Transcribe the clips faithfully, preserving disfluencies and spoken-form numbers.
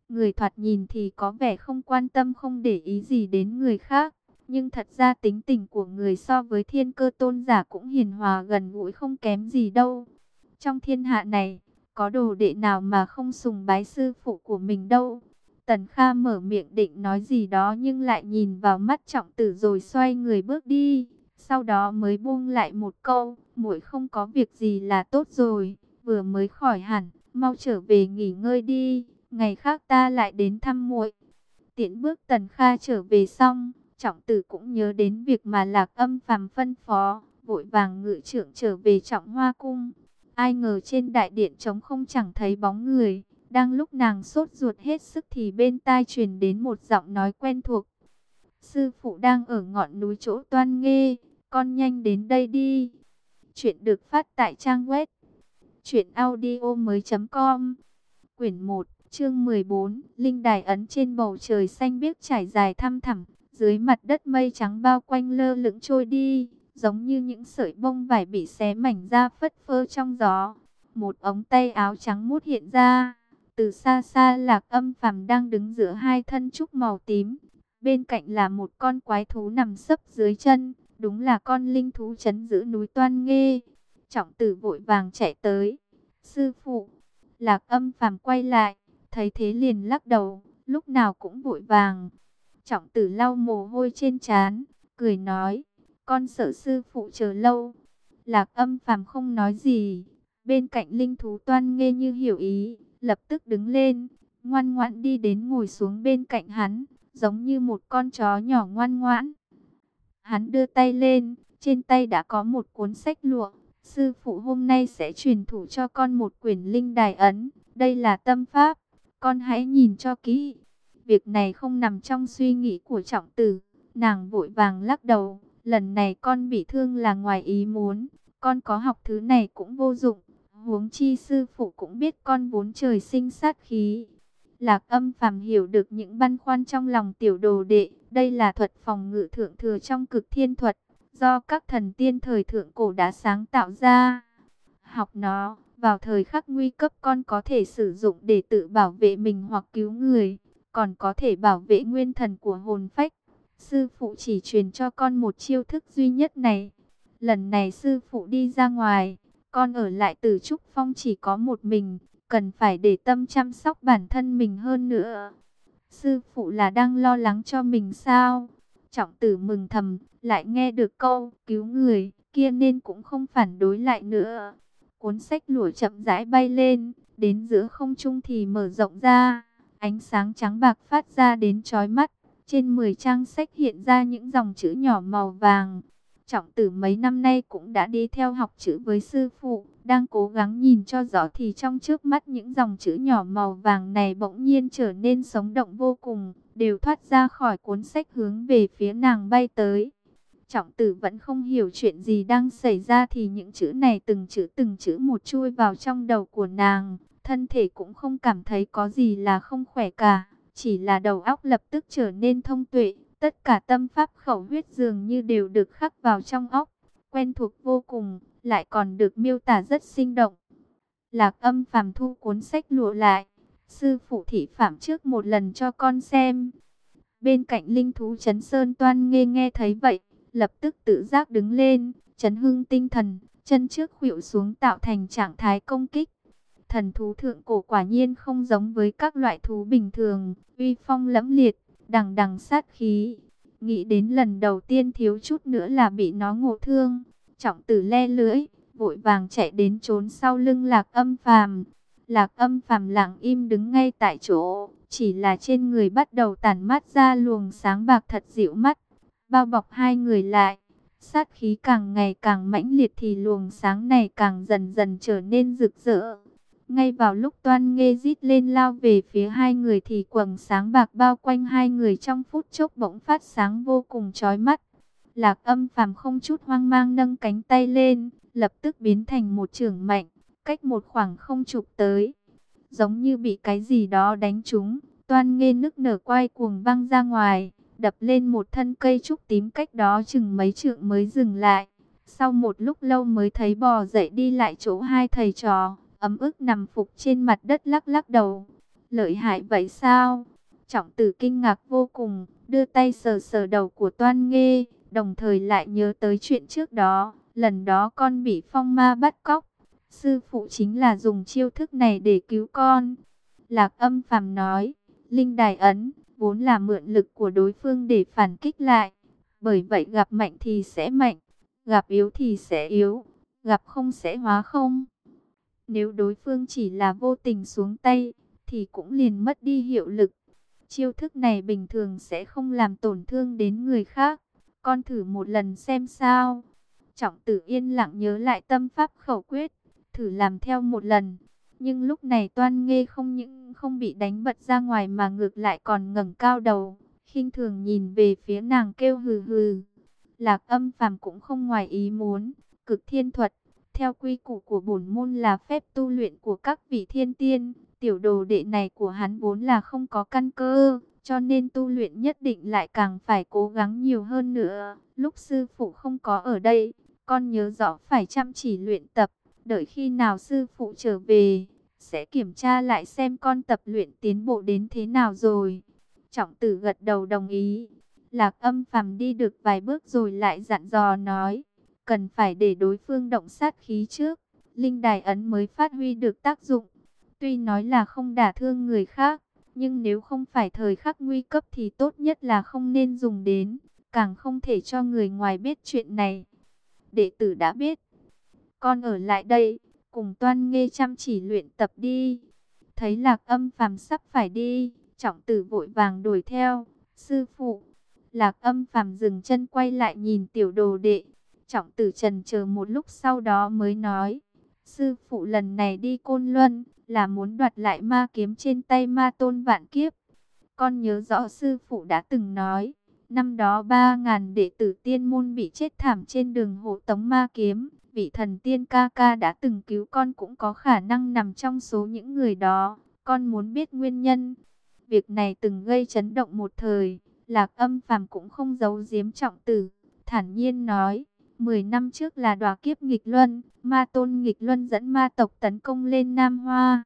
Người thoạt nhìn thì có vẻ không quan tâm không để ý gì đến người khác. Nhưng thật ra tính tình của người so với thiên cơ tôn giả cũng hiền hòa gần gũi không kém gì đâu. Trong thiên hạ này, có đồ đệ nào mà không sùng bái sư phụ của mình đâu. Tần Kha mở miệng định nói gì đó nhưng lại nhìn vào mắt Trọng Tử rồi xoay người bước đi. Sau đó mới buông lại một câu, muội không có việc gì là tốt rồi, vừa mới khỏi hẳn, mau trở về nghỉ ngơi đi, ngày khác ta lại đến thăm muội. Tiễn bước Tần Kha trở về xong, Trọng Tử cũng nhớ đến việc mà Lạc Âm Phàm phân phó, vội vàng ngự trượng trở về Trọng Hoa cung. Ai ngờ trên đại điện trống không chẳng thấy bóng người. Đang lúc nàng sốt ruột hết sức thì bên tai truyền đến một giọng nói quen thuộc. Sư phụ đang ở ngọn núi chỗ Toan Nghê, con nhanh đến đây đi. Chuyện được phát tại trang web truyện audio mới.com. Quyển một, chương mười bốn, Linh đài ấn trên bầu trời xanh biếc trải dài thăm thẳm, dưới mặt đất mây trắng bao quanh lơ lửng trôi đi, giống như những sợi bông vải bị xé mảnh ra phất phơ trong gió. Một ống tay áo trắng muốt hiện ra, từ xa xa Lạc Âm Phàm đang đứng giữa hai thân trúc màu tím. Bên cạnh là một con quái thú nằm sấp dưới chân, đúng là con linh thú trấn giữ núi Toan Nghê. Trọng Tử vội vàng chạy tới. Sư phụ. Lạc Âm Phàm quay lại, thấy thế liền lắc đầu, lúc nào cũng vội vàng. Trọng Tử lau mồ hôi trên trán, cười nói, con sợ sư phụ chờ lâu. Lạc Âm Phàm không nói gì, bên cạnh linh thú Toan Nghê như hiểu ý, lập tức đứng lên, ngoan ngoãn đi đến ngồi xuống bên cạnh hắn, giống như một con chó nhỏ ngoan ngoãn. Hắn đưa tay lên, trên tay đã có một cuốn sách lụa. Sư phụ hôm nay sẽ truyền thụ cho con một quyển linh đài ấn. Đây là tâm pháp, con hãy nhìn cho kỹ. Việc này không nằm trong suy nghĩ của Trọng Tử. Nàng vội vàng lắc đầu. Lần này con bị thương là ngoài ý muốn. Con có học thứ này cũng vô dụng. Huống chi sư phụ cũng biết con vốn trời sinh sát khí. Lạc Âm Phàm hiểu được những băn khoăn trong lòng tiểu đồ đệ. Đây là thuật phòng ngự thượng thừa trong Cực Thiên thuật, do các thần tiên thời thượng cổ đã sáng tạo ra. Học nó, vào thời khắc nguy cấp con có thể sử dụng để tự bảo vệ mình hoặc cứu người, còn có thể bảo vệ nguyên thần của hồn phách. Sư phụ chỉ truyền cho con một chiêu thức duy nhất này. Lần này sư phụ đi ra ngoài, con ở lại Tử Trúc Phong chỉ có một mình, cần phải để tâm chăm sóc bản thân mình hơn nữa. Sư phụ là đang lo lắng cho mình sao? Trọng Tử mừng thầm, lại nghe được câu cứu người kia nên cũng không phản đối lại nữa. Cuốn sách lụa chậm rãi bay lên, đến giữa không trung thì mở rộng ra, ánh sáng trắng bạc phát ra đến chói mắt. Trên mười trang sách hiện ra những dòng chữ nhỏ màu vàng. Trọng Tử mấy năm nay cũng đã đi theo học chữ với sư phụ, đang cố gắng nhìn cho rõ thì trong trước mắt những dòng chữ nhỏ màu vàng này bỗng nhiên trở nên sống động vô cùng, đều thoát ra khỏi cuốn sách hướng về phía nàng bay tới. Trọng Tử vẫn không hiểu chuyện gì đang xảy ra thì những chữ này từng chữ từng chữ một chui vào trong đầu của nàng, thân thể cũng không cảm thấy có gì là không khỏe cả, chỉ là đầu óc lập tức trở nên thông tuệ. Tất cả tâm pháp khẩu huyết dường như đều được khắc vào trong óc, quen thuộc vô cùng, lại còn được miêu tả rất sinh động. Lạc Âm Phàm thu cuốn sách lụa lại, sư phụ thị phạm trước một lần cho con xem. Bên cạnh linh thú Trấn Sơn Toan Nghê nghe thấy vậy, lập tức tự giác đứng lên, trấn hưng tinh thần, chân trước khuỵu xuống tạo thành trạng thái công kích. Thần thú thượng cổ quả nhiên không giống với các loại thú bình thường, uy phong lẫm liệt, đằng đằng sát khí. Nghĩ đến lần đầu tiên thiếu chút nữa là bị nó ngộ thương, Trọng Tử le lưỡi, vội vàng chạy đến trốn sau lưng Lạc Âm Phàm. Lạc Âm Phàm lặng im đứng ngay tại chỗ, chỉ là trên người bắt đầu tản mát ra luồng sáng bạc thật dịu mắt, bao bọc hai người lại. Sát khí càng ngày càng mãnh liệt thì luồng sáng này càng dần dần trở nên rực rỡ. Ngay vào lúc Toan Nghê rít lên lao về phía hai người thì quầng sáng bạc bao quanh hai người trong phút chốc bỗng phát sáng vô cùng chói mắt. Lạc Âm Phàm không chút hoang mang nâng cánh tay lên, lập tức biến thành một chưởng mạnh, cách một khoảng không chụp tới. Giống như bị cái gì đó đánh trúng, Toan Nghê nức nở quay cuồng văng ra ngoài, đập lên một thân cây trúc tím cách đó chừng mấy trượng mới dừng lại. Sau một lúc lâu mới thấy bò dậy đi lại chỗ hai thầy trò, ấm ức nằm phục trên mặt đất lắc lắc đầu. Lợi hại vậy sao? Trọng Tử kinh ngạc vô cùng, đưa tay sờ sờ đầu của Toan Nghê, đồng thời lại nhớ tới chuyện trước đó, lần đó con bị phong ma bắt cóc. Sư phụ chính là dùng chiêu thức này để cứu con. Lạc Âm Phàm nói, Linh Đài ấn vốn là mượn lực của đối phương để phản kích lại. Bởi vậy gặp mạnh thì sẽ mạnh, gặp yếu thì sẽ yếu, gặp không sẽ hóa không. Nếu đối phương chỉ là vô tình xuống tay, thì cũng liền mất đi hiệu lực. Chiêu thức này bình thường sẽ không làm tổn thương đến người khác. Con thử một lần xem sao. Trọng Tử yên lặng nhớ lại tâm pháp khẩu quyết, thử làm theo một lần. Nhưng lúc này Toan Nghê không những không bị đánh bật ra ngoài mà ngược lại còn ngẩng cao đầu, khinh thường nhìn về phía nàng kêu hừ hừ. Lạc Âm Phàm cũng không ngoài ý muốn, Cực Thiên Thuật, theo quy củ của bổn môn là phép tu luyện của các vị thiên tiên, tiểu đồ đệ này của hắn vốn là không có căn cơ, cho nên tu luyện nhất định lại càng phải cố gắng nhiều hơn nữa. Lúc sư phụ không có ở đây, con nhớ rõ phải chăm chỉ luyện tập, đợi khi nào sư phụ trở về, sẽ kiểm tra lại xem con tập luyện tiến bộ đến thế nào rồi. Trọng Tử gật đầu đồng ý. Lạc Âm Phàm đi được vài bước rồi lại dặn dò nói, cần phải để đối phương động sát khí trước, Linh Đài ấn mới phát huy được tác dụng. Tuy nói là không đả thương người khác, nhưng nếu không phải thời khắc nguy cấp thì tốt nhất là không nên dùng đến, càng không thể cho người ngoài biết chuyện này. Đệ tử đã biết, con ở lại đây, cùng Toan Nghê chăm chỉ luyện tập đi. Thấy Lạc Âm Phàm sắp phải đi, Trọng Tử vội vàng đuổi theo. Sư phụ. Lạc Âm Phàm dừng chân quay lại nhìn tiểu đồ đệ. Trọng Tử chần chờ một lúc sau đó mới nói, sư phụ lần này đi Côn Luân là muốn đoạt lại ma kiếm trên tay ma tôn vạn kiếp. Con nhớ rõ sư phụ đã từng nói, năm đó ba ngàn đệ tử tiên môn bị chết thảm trên đường hộ tống ma kiếm. Vị thần tiên ca ca đã từng cứu con cũng có khả năng nằm trong số những người đó. Con muốn biết nguyên nhân. Việc này từng gây chấn động một thời. Lạc Âm Phàm cũng không giấu giếm Trọng Tử, thản nhiên nói, mười năm trước là đọa kiếp nghịch luân, ma tôn nghịch luân dẫn ma tộc tấn công lên Nam Hoa.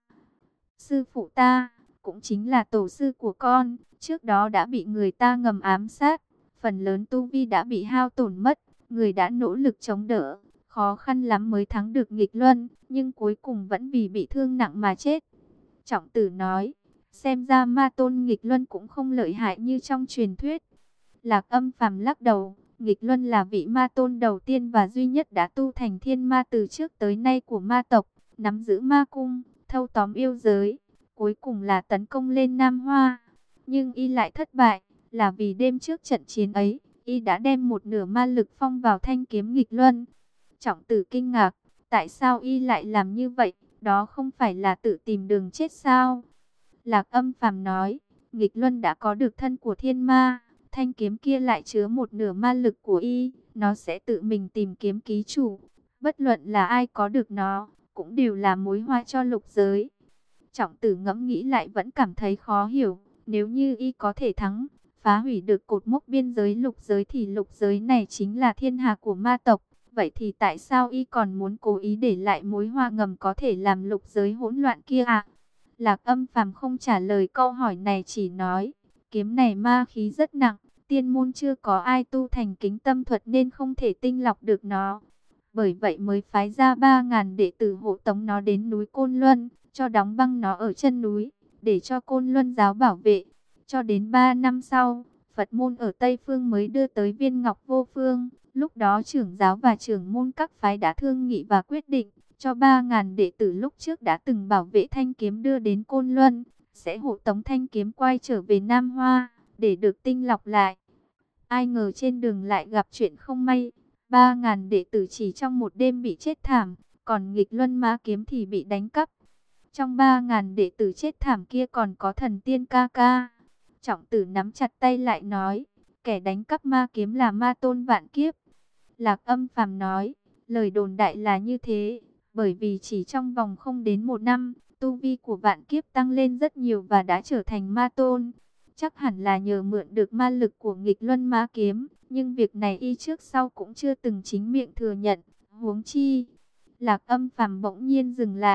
Sư phụ ta, cũng chính là tổ sư của con, trước đó đã bị người ta ngầm ám sát, phần lớn tu vi đã bị hao tổn mất, người đã nỗ lực chống đỡ, khó khăn lắm mới thắng được nghịch luân, nhưng cuối cùng vẫn vì bị thương nặng mà chết. Trọng Tử nói, xem ra ma tôn nghịch luân cũng không lợi hại như trong truyền thuyết. Lạc Âm Phàm lắc đầu, nghịch luân là vị ma tôn đầu tiên và duy nhất đã tu thành thiên ma từ trước tới nay của ma tộc, nắm giữ ma cung, thâu tóm yêu giới, cuối cùng là tấn công lên Nam Hoa. Nhưng y lại thất bại, là vì đêm trước trận chiến ấy, y đã đem một nửa ma lực phong vào thanh kiếm nghịch luân. Trọng Tử kinh ngạc, tại sao y lại làm như vậy, đó không phải là tự tìm đường chết sao? Lạc Âm Phàm nói, nghịch luân đã có được thân của thiên ma, thanh kiếm kia lại chứa một nửa ma lực của y, nó sẽ tự mình tìm kiếm ký chủ. Bất luận là ai có được nó, cũng đều là mối hoa cho lục giới. Trọng Tử ngẫm nghĩ lại vẫn cảm thấy khó hiểu, nếu như y có thể thắng, phá hủy được cột mốc biên giới lục giới thì lục giới này chính là thiên hà của ma tộc. Vậy thì tại sao y còn muốn cố ý để lại mối hoa ngầm có thể làm lục giới hỗn loạn kia à? Lạc Âm Phàm không trả lời câu hỏi này, chỉ nói, kiếm này ma khí rất nặng, tiên môn chưa có ai tu thành kính tâm thuật nên không thể tinh lọc được nó. Bởi vậy mới phái ra ba ngàn đệ tử hộ tống nó đến núi Côn Luân, cho đóng băng nó ở chân núi, để cho Côn Luân giáo bảo vệ. Cho đến ba năm sau, Phật môn ở Tây Phương mới đưa tới viên ngọc vô phương. Lúc đó trưởng giáo và trưởng môn các phái đã thương nghị và quyết định, cho ba ngàn đệ tử lúc trước đã từng bảo vệ thanh kiếm đưa đến Côn Luân, sẽ hộ tống thanh kiếm quay trở về Nam Hoa, để được tinh lọc lại. Ai ngờ trên đường lại gặp chuyện không may, ba ngàn đệ tử chỉ trong một đêm bị chết thảm, còn nghịch luân ma kiếm thì bị đánh cắp. Trong ba ngàn đệ tử chết thảm kia còn có thần tiên ca ca. Trọng Tử nắm chặt tay lại nói, kẻ đánh cắp ma kiếm là ma tôn vạn kiếp. Lạc Âm Phàm nói, lời đồn đại là như thế, bởi vì chỉ trong vòng không đến một năm, tu vi của vạn kiếp tăng lên rất nhiều và đã trở thành ma tôn. Chắc hẳn là nhờ mượn được ma lực của nghịch luân ma kiếm, nhưng việc này y trước sau cũng chưa từng chính miệng thừa nhận, huống chi. Lạc Âm Phàm bỗng nhiên dừng lại,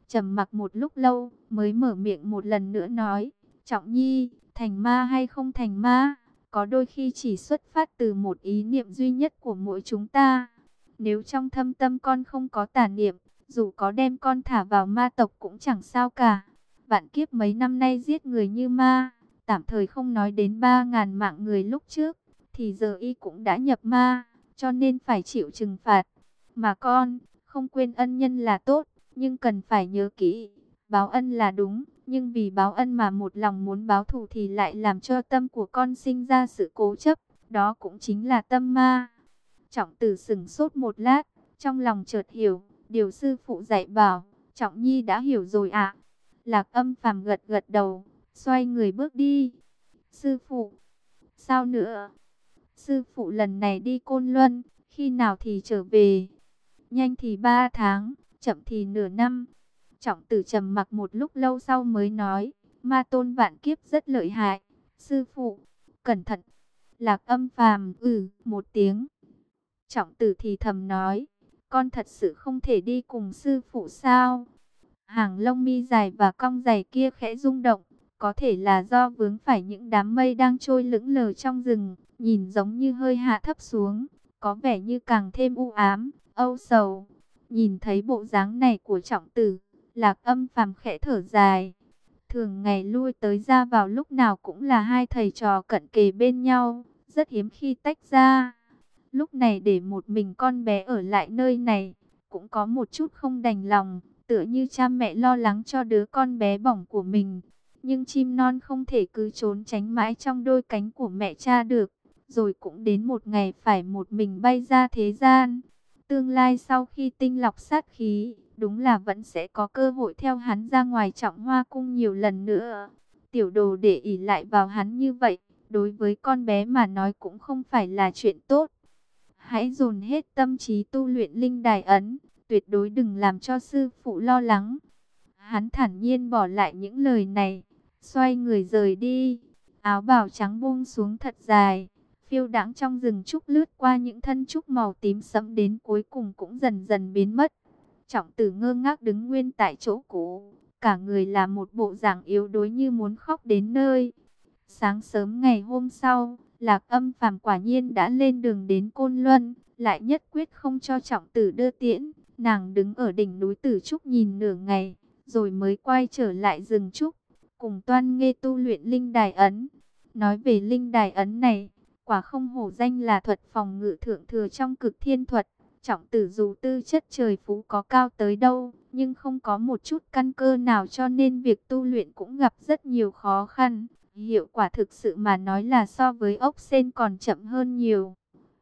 trầm mặc một lúc lâu, mới mở miệng một lần nữa nói, Trọng Nhi, thành ma hay không thành ma, có đôi khi chỉ xuất phát từ một ý niệm duy nhất của mỗi chúng ta. Nếu trong thâm tâm con không có tà niệm, dù có đem con thả vào ma tộc cũng chẳng sao cả. Vạn kiếp mấy năm nay giết người như ma, tạm thời không nói đến ba ngàn mạng người lúc trước, thì giờ y cũng đã nhập ma, cho nên phải chịu trừng phạt. Mà con, không quên ân nhân là tốt, nhưng cần phải nhớ kỹ, báo ân là đúng, nhưng vì báo ân mà một lòng muốn báo thù thì lại làm cho tâm của con sinh ra sự cố chấp, đó cũng chính là tâm ma. Trọng Tử sững sốt một lát, trong lòng chợt hiểu, điều sư phụ dạy bảo, Trọng Nhi đã hiểu rồi ạ. Lạc Âm Phàm gật gật đầu, xoay người bước đi. Sư phụ, sao nữa? Sư phụ lần này đi Côn Luân, khi nào thì trở về? Nhanh thì ba tháng, chậm thì nửa năm. Trọng Tử trầm mặc một lúc lâu sau mới nói, ma tôn vạn kiếp rất lợi hại. Sư phụ, cẩn thận. Lạc Âm Phàm ừ một tiếng. Trọng Tử thì thầm nói, con thật sự không thể đi cùng sư phụ sao? Hàng lông mi dài và cong dày kia khẽ rung động, có thể là do vướng phải những đám mây đang trôi lững lờ trong rừng, nhìn giống như hơi hạ thấp xuống, có vẻ như càng thêm u ám, âu sầu. Nhìn thấy bộ dáng này của Trọng Tử, Lạc Âm Phàm khẽ thở dài. Thường ngày lui tới ra vào lúc nào cũng là hai thầy trò cận kề bên nhau, rất hiếm khi tách ra. Lúc này để một mình con bé ở lại nơi này, cũng có một chút không đành lòng, tựa như cha mẹ lo lắng cho đứa con bé bỏng của mình. Nhưng chim non không thể cứ trốn tránh mãi trong đôi cánh của mẹ cha được, rồi cũng đến một ngày phải một mình bay ra thế gian. Tương lai sau khi tinh lọc sát khí, đúng là vẫn sẽ có cơ hội theo hắn ra ngoài Trọng Hoa cung nhiều lần nữa. Tiểu đồ để ỷ lại vào hắn như vậy, đối với con bé mà nói cũng không phải là chuyện tốt. Hãy dồn hết tâm trí tu luyện linh đài ấn, tuyệt đối đừng làm cho sư phụ lo lắng. Hắn thản nhiên bỏ lại những lời này, xoay người rời đi. Áo bào trắng buông xuống thật dài, phiêu đãng trong rừng trúc, lướt qua những thân trúc màu tím sẫm, đến cuối cùng cũng dần dần biến mất. Trọng Tử ngơ ngác đứng nguyên tại chỗ cũ, cả người là một bộ dạng yếu đuối như muốn khóc đến nơi. Sáng sớm ngày hôm sau, Lạc Âm Phàm quả nhiên đã lên đường đến Côn Luân, lại nhất quyết không cho Trọng Tử đưa tiễn. Nàng đứng ở đỉnh núi Tử Trúc nhìn nửa ngày, rồi mới quay trở lại rừng trúc, cùng Toan Nghê tu luyện linh đài ấn. Nói về linh đài ấn này, quả không hổ danh là thuật phòng ngự thượng thừa trong Cực Thiên thuật. Trọng Tử dù tư chất trời phú có cao tới đâu, nhưng không có một chút căn cơ nào, cho nên việc tu luyện cũng gặp rất nhiều khó khăn. Hiệu quả thực sự mà nói là so với ốc sên còn chậm hơn nhiều.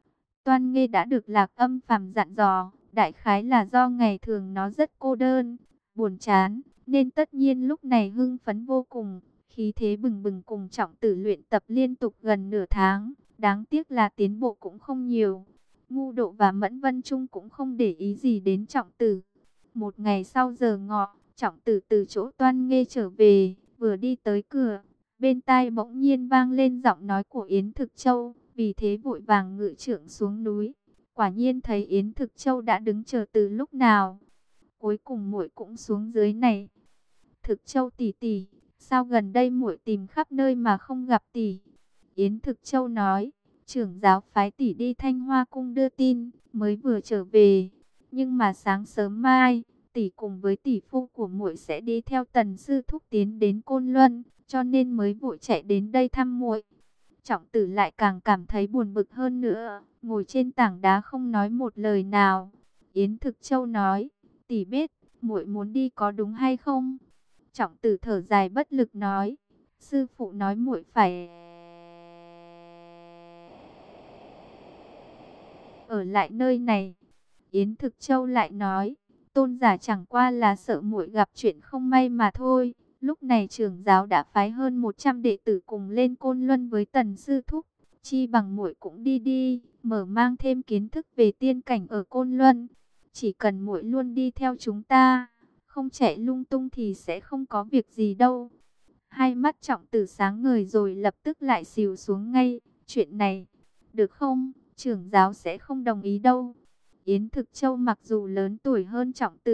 Toan Nghê đã được Lạc Âm Phàm dặn dò, đại khái là do ngày thường nó rất cô đơn, buồn chán, nên tất nhiên lúc này hưng phấn vô cùng, khí thế bừng bừng cùng Trọng Tử luyện tập liên tục gần nửa tháng. Đáng tiếc là tiến bộ cũng không nhiều. Ngu Độ và Mẫn Vân Trung cũng không để ý gì đến Trọng Tử. Một ngày sau giờ ngọ, Trọng Tử từ chỗ Toan Nghê trở về, vừa đi tới cửa, bên tai bỗng nhiên vang lên giọng nói của Yến Thực Châu, vì thế vội vàng ngự trượng xuống núi. Quả nhiên thấy Yến Thực Châu đã đứng chờ từ lúc nào. Cuối cùng muội cũng xuống dưới này. Thực Châu tỷ tỷ, sao gần đây muội tìm khắp nơi mà không gặp tỷ? Yến Thực Châu nói, trưởng giáo phái tỷ đi Thanh Hoa cung đưa tin, mới vừa trở về. Nhưng mà sáng sớm mai, tỷ cùng với tỷ phu của muội sẽ đi theo Tần sư thúc tiến đến Côn Luân, cho nên mới vội chạy đến đây thăm muội. Trọng Tử lại càng cảm thấy buồn bực hơn nữa, ngồi trên tảng đá không nói một lời nào. Yến Thực Châu nói, tỷ biết muội muốn đi có đúng hay không? Trọng Tử thở dài bất lực nói, sư phụ nói muội phải ở lại nơi này. Yến Thực Châu lại nói, tôn giả chẳng qua là sợ muội gặp chuyện không may mà thôi. Lúc này trưởng giáo đã phái hơn một trăm đệ tử cùng lên Côn Luân với Tần sư thúc, chi bằng muội cũng đi đi, mở mang thêm kiến thức về tiên cảnh ở Côn Luân. Chỉ cần muội luôn đi theo chúng ta, không chạy lung tung thì sẽ không có việc gì đâu. Hai mắt Trọng Tử sáng ngời rồi lập tức lại xìu xuống ngay. Chuyện này, được không? Trưởng giáo sẽ không đồng ý đâu. Yến Thực Châu mặc dù lớn tuổi hơn Trọng Tử,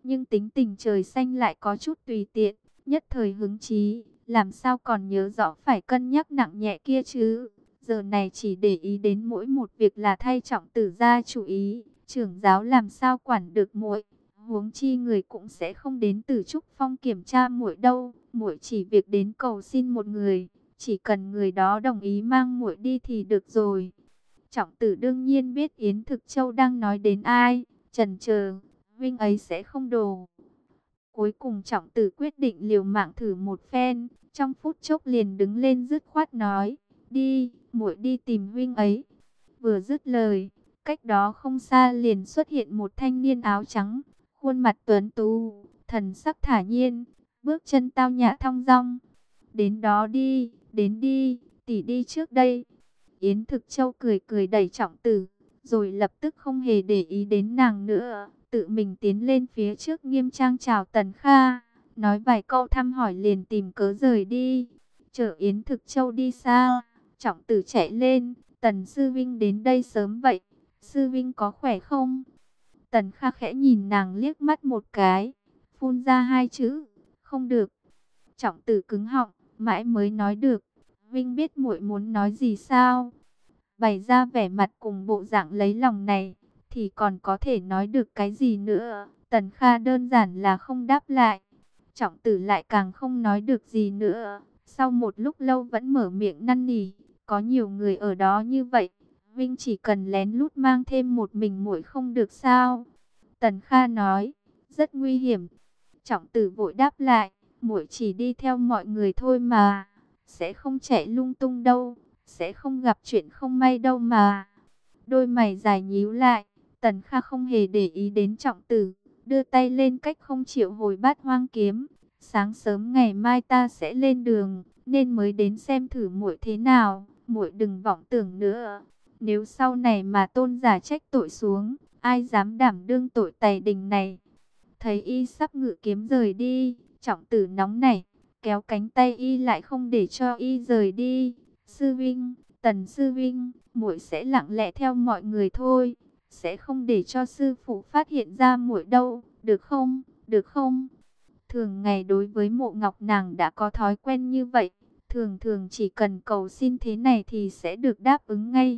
nhưng tính tình trời xanh lại có chút tùy tiện, nhất thời hứng chí, làm sao còn nhớ rõ phải cân nhắc nặng nhẹ kia chứ. Giờ này chỉ để ý đến mỗi một việc là thay Trọng Tử ra chủ ý, trưởng giáo làm sao quản được muội. Huống chi người cũng sẽ không đến Tử Trúc Phong kiểm tra muội đâu, muội chỉ việc đến cầu xin một người, chỉ cần người đó đồng ý mang muội đi thì được rồi. Trọng Tử đương nhiên biết Yến Thực Châu đang nói đến ai, chần chờ, huynh ấy sẽ không đồ. Cuối cùng Trọng Tử quyết định liều mạng thử một phen, trong phút chốc liền đứng lên dứt khoát nói, đi, muội đi tìm huynh ấy. Vừa dứt lời, cách đó không xa liền xuất hiện một thanh niên áo trắng, khuôn mặt tuấn tú, thần sắc thả nhiên, bước chân tao nhã thong dong. Đến đó đi, đến đi, tỷ đi trước đây. Yến Thực Châu cười cười đẩy Trọng Tử, rồi lập tức không hề để ý đến nàng nữa, tự mình tiến lên phía trước nghiêm trang chào Tần Kha, nói vài câu thăm hỏi liền tìm cớ rời đi. Chờ Yến Thực Châu đi xa, Trọng Tử chạy lên, Tần sư vinh đến đây sớm vậy, sư vinh có khỏe không? Tần Kha khẽ nhìn nàng liếc mắt một cái, phun ra hai chữ, không được. Trọng Tử cứng họng, mãi mới nói được, vinh biết muội muốn nói gì sao? Bày ra vẻ mặt cùng bộ dạng lấy lòng này, thì còn có thể nói được cái gì nữa. Tần Kha đơn giản là không đáp lại. Trọng Tử lại càng không nói được gì nữa. Sau một lúc lâu vẫn mở miệng năn nỉ, có nhiều người ở đó như vậy, Vinh chỉ cần lén lút mang thêm một mình muội không được sao? Tần Kha nói, rất nguy hiểm. Trọng Tử vội đáp lại, muội chỉ đi theo mọi người thôi mà, sẽ không chạy lung tung đâu, sẽ không gặp chuyện không may đâu mà. Đôi mày dài nhíu lại, Tần Kha không hề để ý đến Trọng Tử, đưa tay lên cách không triệu hồi Bát Hoang kiếm. Sáng sớm ngày mai ta sẽ lên đường, nên mới đến xem thử muội thế nào, muội đừng vọng tưởng nữa. Nếu sau này mà tôn giả trách tội xuống, ai dám đảm đương tội tày đình này. Thấy y sắp ngự kiếm rời đi, Trọng Tử nóng nảy, kéo cánh tay y lại không để cho y rời đi. Sư Vinh, Tần Sư Vinh, muội sẽ lặng lẽ theo mọi người thôi, sẽ không để cho sư phụ phát hiện ra muội đâu, được không, được không? Thường ngày đối với Mộ Ngọc nàng đã có thói quen như vậy, thường thường chỉ cần cầu xin thế này thì sẽ được đáp ứng ngay.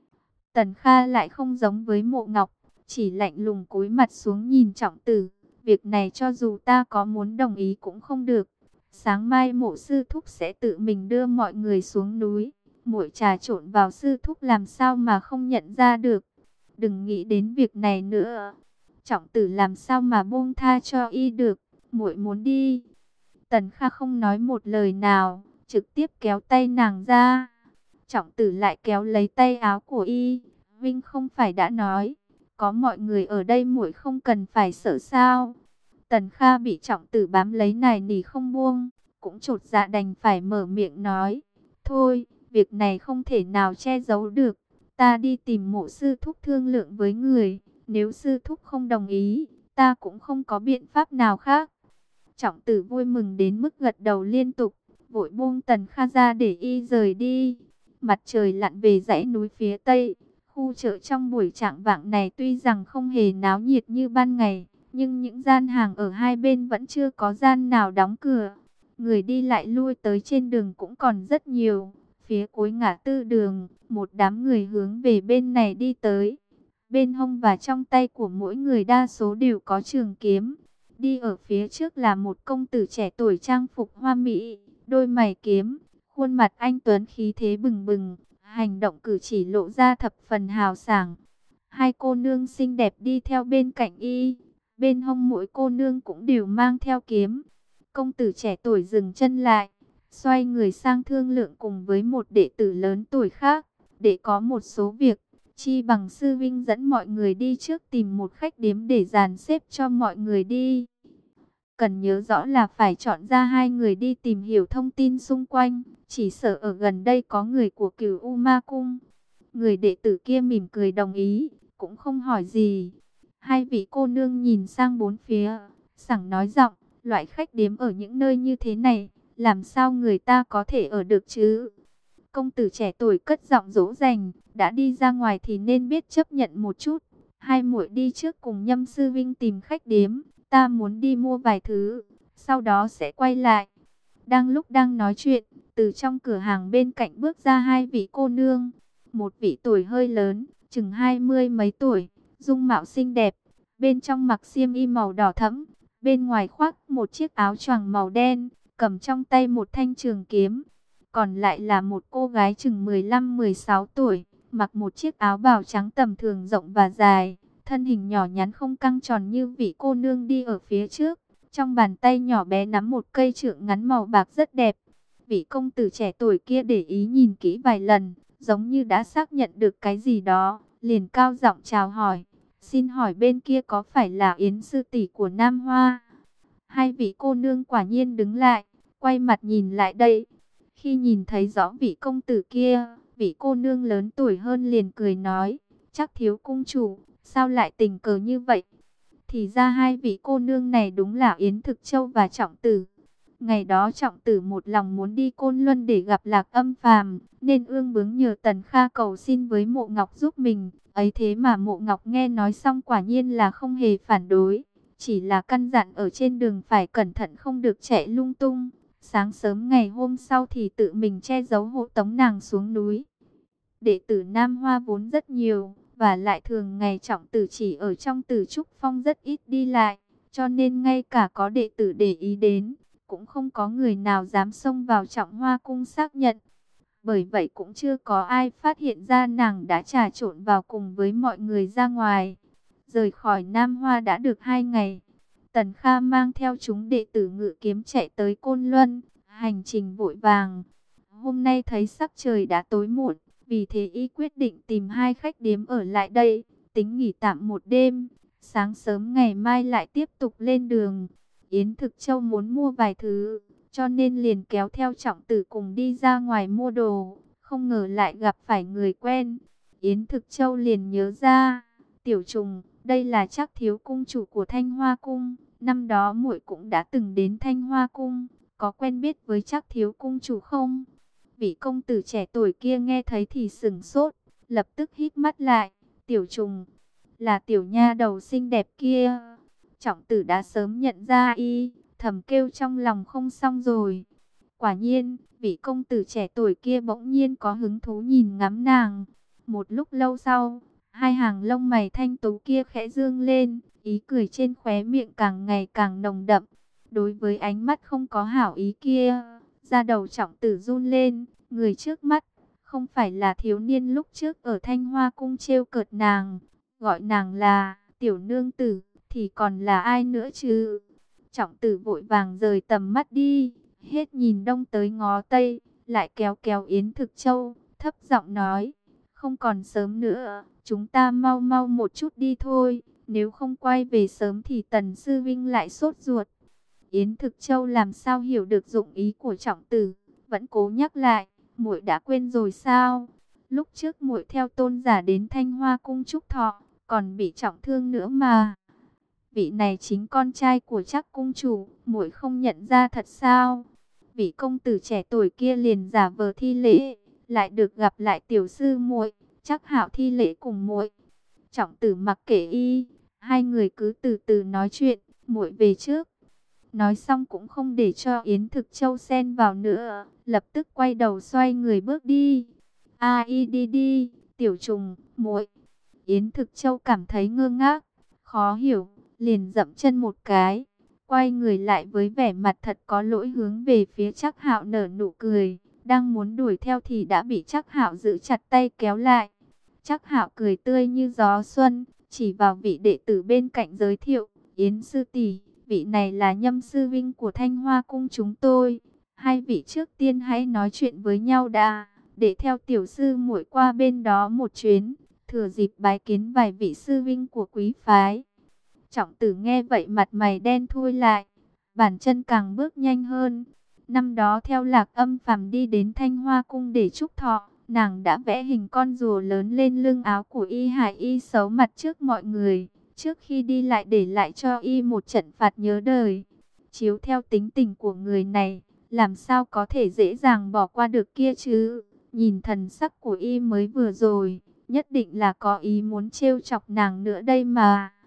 Tần Kha lại không giống với Mộ Ngọc, chỉ lạnh lùng cúi mặt xuống nhìn Trọng Tử. Việc này cho dù ta có muốn đồng ý cũng không được. Sáng mai Mộ sư thúc sẽ tự mình đưa mọi người xuống núi. Muội trà trộn vào sư thúc làm sao mà không nhận ra được. Đừng nghĩ đến việc này nữa. Trọng Tử làm sao mà buông tha cho y được. Muội muốn đi. Tần Kha không nói một lời nào, trực tiếp kéo tay nàng ra. Trọng Tử lại kéo lấy tay áo của y. Vinh không phải đã nói, có mọi người ở đây muội không cần phải sợ sao? Tần Kha bị Trọng Tử bám lấy nài nỉ không buông, cũng chột dạ đành phải mở miệng nói, thôi, việc này không thể nào che giấu được, ta đi tìm Mộ sư thúc thương lượng với người, nếu sư thúc không đồng ý, ta cũng không có biện pháp nào khác. Trọng Tử vui mừng đến mức gật đầu liên tục, vội buông Tần Kha ra để y rời đi. Mặt trời lặn về dãy núi phía tây, khu chợ trong buổi trạng vạng này tuy rằng không hề náo nhiệt như ban ngày, nhưng những gian hàng ở hai bên vẫn chưa có gian nào đóng cửa. Người đi lại lui tới trên đường cũng còn rất nhiều. Phía cuối ngã tư đường, một đám người hướng về bên này đi tới. Bên hông và trong tay của mỗi người đa số đều có trường kiếm. Đi ở phía trước là một công tử trẻ tuổi trang phục hoa mỹ, đôi mày kiếm, khuôn mặt anh tuấn khí thế bừng bừng, hành động cử chỉ lộ ra thập phần hào sảng. Hai cô nương xinh đẹp đi theo bên cạnh y, bên hông mỗi cô nương cũng đều mang theo kiếm. Công tử trẻ tuổi dừng chân lại, xoay người sang thương lượng cùng với một đệ tử lớn tuổi khác, để có một số việc, chi bằng sư vinh dẫn mọi người đi trước tìm một khách điếm để dàn xếp cho mọi người đi. Cần nhớ rõ là phải chọn ra hai người đi tìm hiểu thông tin xung quanh, chỉ sợ ở gần đây có người của Cửu U Ma Cung. Người đệ tử kia mỉm cười đồng ý, cũng không hỏi gì. Hai vị cô nương nhìn sang bốn phía, sẵn nói giọng, loại khách điếm ở những nơi như thế này, làm sao người ta có thể ở được chứ? Công tử trẻ tuổi cất giọng dỗ dành, đã đi ra ngoài thì nên biết chấp nhận một chút. Hai muội đi trước cùng Nhâm sư vinh tìm khách điếm, ta muốn đi mua vài thứ, sau đó sẽ quay lại. Đang lúc đang nói chuyện, từ trong cửa hàng bên cạnh bước ra hai vị cô nương. Một vị tuổi hơi lớn, chừng hai mươi mấy tuổi, dung mạo xinh đẹp, bên trong mặc xiêm y màu đỏ thẫm, bên ngoài khoác một chiếc áo choàng màu đen, cầm trong tay một thanh trường kiếm. Còn lại là một cô gái chừng mười lăm mười sáu tuổi, mặc một chiếc áo bào trắng tầm thường rộng và dài, thân hình nhỏ nhắn không căng tròn như vị cô nương đi ở phía trước. Trong bàn tay nhỏ bé nắm một cây trượng ngắn màu bạc rất đẹp. Vị công tử trẻ tuổi kia để ý nhìn kỹ vài lần, giống như đã xác nhận được cái gì đó, liền cao giọng chào hỏi. Xin hỏi bên kia có phải là Yến sư tỷ của Nam Hoa? Hai vị cô nương quả nhiên đứng lại, quay mặt nhìn lại đây. Khi nhìn thấy rõ vị công tử kia, vị cô nương lớn tuổi hơn liền cười nói, chắc thiếu cung chủ, sao lại tình cờ như vậy? Thì ra hai vị cô nương này đúng là Yến Thực Châu và Trọng Tử. Ngày đó Trọng Tử một lòng muốn đi Côn Luân để gặp Lạc Âm Phàm, nên ương bướng nhờ Tần Kha cầu xin với Mộ Ngọc giúp mình. Ấy thế mà Mộ Ngọc nghe nói xong quả nhiên là không hề phản đối, chỉ là căn dặn ở trên đường phải cẩn thận không được chạy lung tung. Sáng sớm ngày hôm sau thì tự mình che giấu hộ tống nàng xuống núi. Đệ tử Nam Hoa vốn rất nhiều, và lại thường ngày Trọng Tử chỉ ở trong Tử Trúc Phong rất ít đi lại, cho nên ngay cả có đệ tử để ý đến, cũng không có người nào dám xông vào Trọng Hoa cung xác nhận. Bởi vậy cũng chưa có ai phát hiện ra nàng đã trà trộn vào cùng với mọi người ra ngoài. Rời khỏi Nam Hoa đã được hai ngày, Tần Kha mang theo chúng đệ tử Ngự Kiếm chạy tới Côn Luân, hành trình vội vàng. Hôm nay thấy sắc trời đã tối muộn, vì thế y quyết định tìm hai khách điếm ở lại đây, tính nghỉ tạm một đêm. Sáng sớm ngày mai lại tiếp tục lên đường. Yến Thực Châu muốn mua vài thứ, cho nên liền kéo theo Trọng Tử cùng đi ra ngoài mua đồ. Không ngờ lại gặp phải người quen. Yến Thực Châu liền nhớ ra, Tiểu Trùng, đây là Trác thiếu cung chủ của Thanh Hoa cung. Năm đó muội cũng đã từng đến Thanh Hoa cung, có quen biết với Trác thiếu cung chủ không? Vị công tử trẻ tuổi kia nghe thấy thì sững sốt, lập tức hít mắt lại. Tiểu Trùng, là tiểu nha đầu xinh đẹp kia. Trọng Tử đã sớm nhận ra y, thầm kêu trong lòng không xong rồi. Quả nhiên, vị công tử trẻ tuổi kia bỗng nhiên có hứng thú nhìn ngắm nàng. Một lúc lâu sau, hai hàng lông mày thanh tú kia khẽ dương lên, ý cười trên khóe miệng càng ngày càng nồng đậm. Đối với ánh mắt không có hảo ý kia, da đầu Trọng Tử run lên. Người trước mắt không phải là thiếu niên lúc trước ở Thanh Hoa cung trêu cợt nàng, gọi nàng là tiểu nương tử, thì còn là ai nữa chứ? Trọng Tử vội vàng rời tầm mắt đi, hết nhìn đông tới ngó tây, lại kéo kéo Yến Thực Châu, thấp giọng nói, không còn sớm nữa, chúng ta mau mau một chút đi thôi, nếu không quay về sớm thì Tần sư vinh lại sốt ruột. Yến Thực Châu làm sao hiểu được dụng ý của Trọng Tử, vẫn cố nhắc lại, muội đã quên rồi sao? Lúc trước muội theo tôn giả đến Thanh Hoa cung chúc thọ, còn bị trọng thương nữa mà. Vị này chính con trai của Trác cung chủ, muội không nhận ra thật sao? Vị công tử trẻ tuổi kia liền giả vờ thi lễ, lại được gặp lại tiểu sư muội, Trác Hạo thi lễ cùng muội. Trọng Tử mặc kệ y, hai người cứ từ từ nói chuyện, muội về trước. Nói xong cũng không để cho Yến Thực Châu xen vào nữa, lập tức quay đầu xoay người bước đi. A y đi đi, Tiểu Trùng, muội. Yến Thực Châu cảm thấy ngơ ngác, khó hiểu, liền dậm chân một cái, quay người lại với vẻ mặt thật có lỗi hướng về phía Trác Hạo nở nụ cười, đang muốn đuổi theo thì đã bị Trác Hạo giữ chặt tay kéo lại. Trác Hạo cười tươi như gió xuân, chỉ vào vị đệ tử bên cạnh giới thiệu, Yến sư tỷ, vị này là Nhâm sư vinh của Thanh Hoa cung chúng tôi. Hai vị trước tiên hãy nói chuyện với nhau đã, để theo tiểu sư muội qua bên đó một chuyến, thừa dịp bái kiến vài vị sư vinh của quý phái. Trọng Tử nghe vậy mặt mày đen thui lại, bàn chân càng bước nhanh hơn. Năm đó theo Lạc Âm Phàm đi đến Thanh Hoa cung để chúc thọ, nàng đã vẽ hình con rùa lớn lên lưng áo của y, hại y xấu mặt trước mọi người. Trước khi đi lại để lại cho y một trận phạt nhớ đời. Chiếu theo tính tình của người này, làm sao có thể dễ dàng bỏ qua được kia chứ? Nhìn thần sắc của y mới vừa rồi, nhất định là có ý muốn trêu chọc nàng nữa đây mà.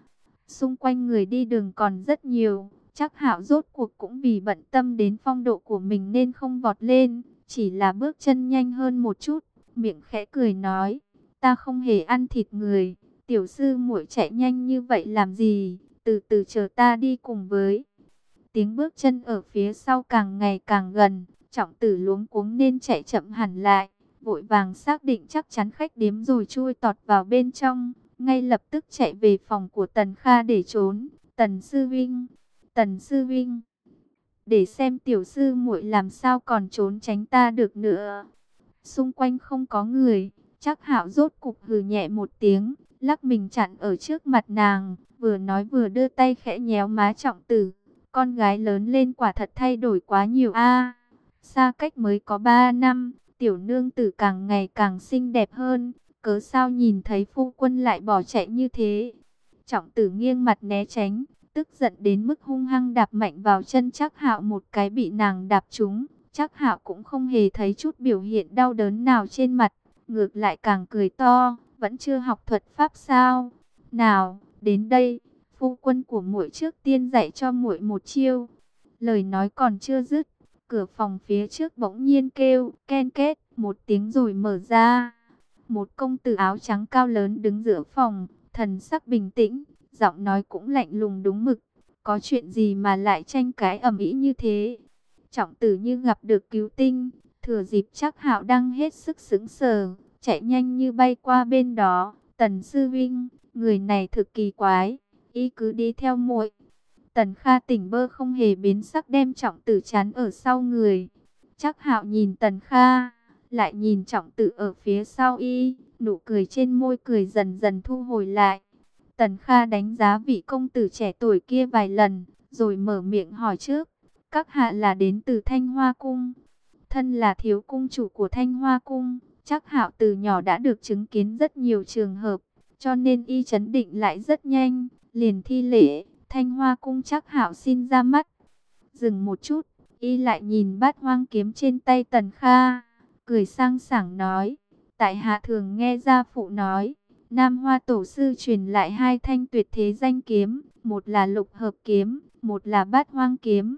Xung quanh người đi đường còn rất nhiều, Trác Hạo rốt cuộc cũng vì bận tâm đến phong độ của mình nên không vọt lên, chỉ là bước chân nhanh hơn một chút, miệng khẽ cười nói, ta không hề ăn thịt người, tiểu sư muội chạy nhanh như vậy làm gì, từ từ chờ ta đi cùng với. Tiếng bước chân ở phía sau càng ngày càng gần, Trọng Tử luống cuống nên chạy chậm hẳn lại, vội vàng xác định chắc chắn khách điếm rồi chui tọt vào bên trong, ngay lập tức chạy về phòng của Tần Kha để trốn. Tần sư vinh, Tần sư vinh, để xem tiểu sư muội làm sao còn trốn tránh ta được nữa. Xung quanh không có người, Trác Hạo rốt cục hừ nhẹ một tiếng, lắc mình chặn ở trước mặt nàng, vừa nói vừa đưa tay khẽ nhéo má Trọng Tử. Con gái lớn lên quả thật thay đổi quá nhiều a. Xa cách mới có ba năm, tiểu nương tử càng ngày càng xinh đẹp hơn, cớ sao nhìn thấy phu quân lại bỏ chạy như thế. Trọng Tử nghiêng mặt né tránh, tức giận đến mức hung hăng đạp mạnh vào chân Trác Hạo một cái, bị nàng đạp trúng. Trác Hạo cũng không hề thấy chút biểu hiện đau đớn nào trên mặt, ngược lại càng cười to, vẫn chưa học thuật pháp sao? Nào, đến đây, phu quân của muội trước tiên dạy cho muội một chiêu. Lời nói còn chưa dứt, cửa phòng phía trước bỗng nhiên kêu ken két một tiếng rồi mở ra. Một công tử áo trắng cao lớn đứng giữa phòng, thần sắc bình tĩnh, giọng nói cũng lạnh lùng đúng mực. Có chuyện gì mà lại tranh cãi ầm ĩ như thế? Trọng Tử như gặp được cứu tinh, thừa dịp Trác Hạo đang hết sức sững sờ, chạy nhanh như bay qua bên đó. Tần sư vinh, người này thực kỳ quái, y cứ đi theo muội. Tần Kha tỉnh bơ không hề biến sắc, đem Trọng Tử chắn ở sau người. Trác Hạo nhìn Tần Kha, lại nhìn Trọng Tử ở phía sau y, nụ cười trên môi cười dần dần thu hồi lại. Tần Kha đánh giá vị công tử trẻ tuổi kia vài lần, rồi mở miệng hỏi trước. Các hạ là đến từ Thanh Hoa Cung. Thân là thiếu cung chủ của Thanh Hoa Cung, Trác Hạo từ nhỏ đã được chứng kiến rất nhiều trường hợp, cho nên y chấn định lại rất nhanh, liền thi lễ, Thanh Hoa Cung Trác Hạo xin ra mắt. Dừng một chút, y lại nhìn bát hoang kiếm trên tay Tần Kha, cười sang sảng nói, tại hạ thường nghe gia phụ nói, Nam Hoa tổ sư truyền lại hai thanh tuyệt thế danh kiếm, một là lục hợp kiếm, một là bát hoang kiếm.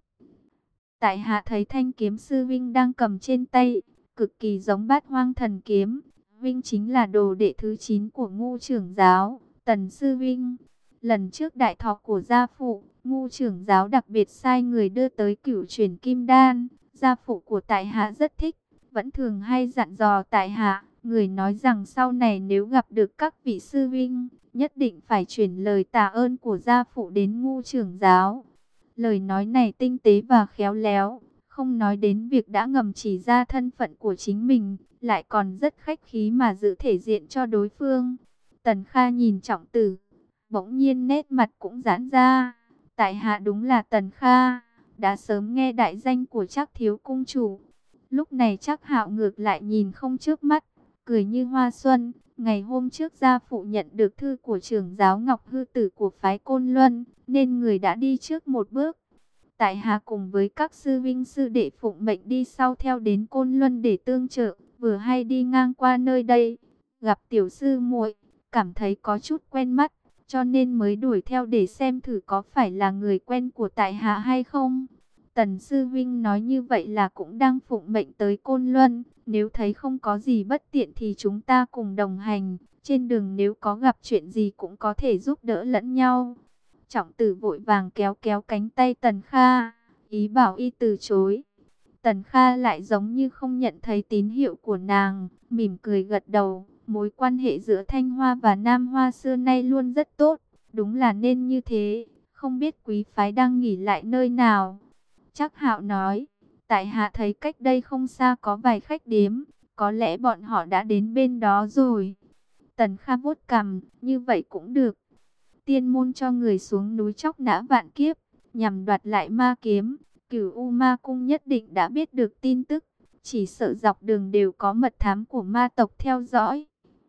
Tại hạ thấy thanh kiếm sư Vinh đang cầm trên tay, cực kỳ giống bát hoang thần kiếm. Vinh chính là đồ đệ thứ chín của Ngũ trưởng giáo, Tần sư Vinh. Lần trước đại thọ của gia phụ, Ngũ trưởng giáo đặc biệt sai người đưa tới cửu truyền kim đan. Gia phụ của tại hạ rất thích, vẫn thường hay dặn dò tại hạ. Người nói rằng sau này nếu gặp được các vị sư Vinh, nhất định phải chuyển lời tạ ơn của gia phụ đến Ngũ trưởng giáo. Lời nói này tinh tế và khéo léo, không nói đến việc đã ngầm chỉ ra thân phận của chính mình, lại còn rất khách khí mà giữ thể diện cho đối phương. Tần Kha nhìn Trọng Tử, bỗng nhiên nét mặt cũng giãn ra. Tại hạ đúng là Tần Kha, đã sớm nghe đại danh của Trác thiếu cung chủ. Lúc này Trác Hạo ngược lại nhìn không chớp mắt, cười như hoa xuân. Ngày hôm trước gia phụ nhận được thư của trưởng giáo Ngọc Hư Tử của phái Côn Luân, nên người đã đi trước một bước. Tại hạ cùng với các sư vinh sư đệ phụng mệnh đi sau theo đến Côn Luân để tương trợ, vừa hay đi ngang qua nơi đây, gặp tiểu sư muội, cảm thấy có chút quen mắt, cho nên mới đuổi theo để xem thử có phải là người quen của tại hạ hay không. Tần sư vinh nói như vậy là cũng đang phụng mệnh tới Côn Luân, nếu thấy không có gì bất tiện thì chúng ta cùng đồng hành, trên đường nếu có gặp chuyện gì cũng có thể giúp đỡ lẫn nhau. Trọng Tử vội vàng kéo kéo cánh tay Tần Kha, ý bảo y từ chối. Tần Kha lại giống như không nhận thấy tín hiệu của nàng, mỉm cười gật đầu. Mối quan hệ giữa Thanh Hoa và Nam Hoa xưa nay luôn rất tốt, đúng là nên như thế. Không biết quý phái đang nghỉ lại nơi nào? Trác Hạo nói, tại hạ thấy cách đây không xa có vài khách điếm, có lẽ bọn họ đã đến bên đó rồi. Tần Kha vuốt cằm, như vậy cũng được. Tiên môn cho người xuống núi chóc nã vạn kiếp, nhằm đoạt lại ma kiếm. Cửu U Ma Cung nhất định đã biết được tin tức, chỉ sợ dọc đường đều có mật thám của ma tộc theo dõi.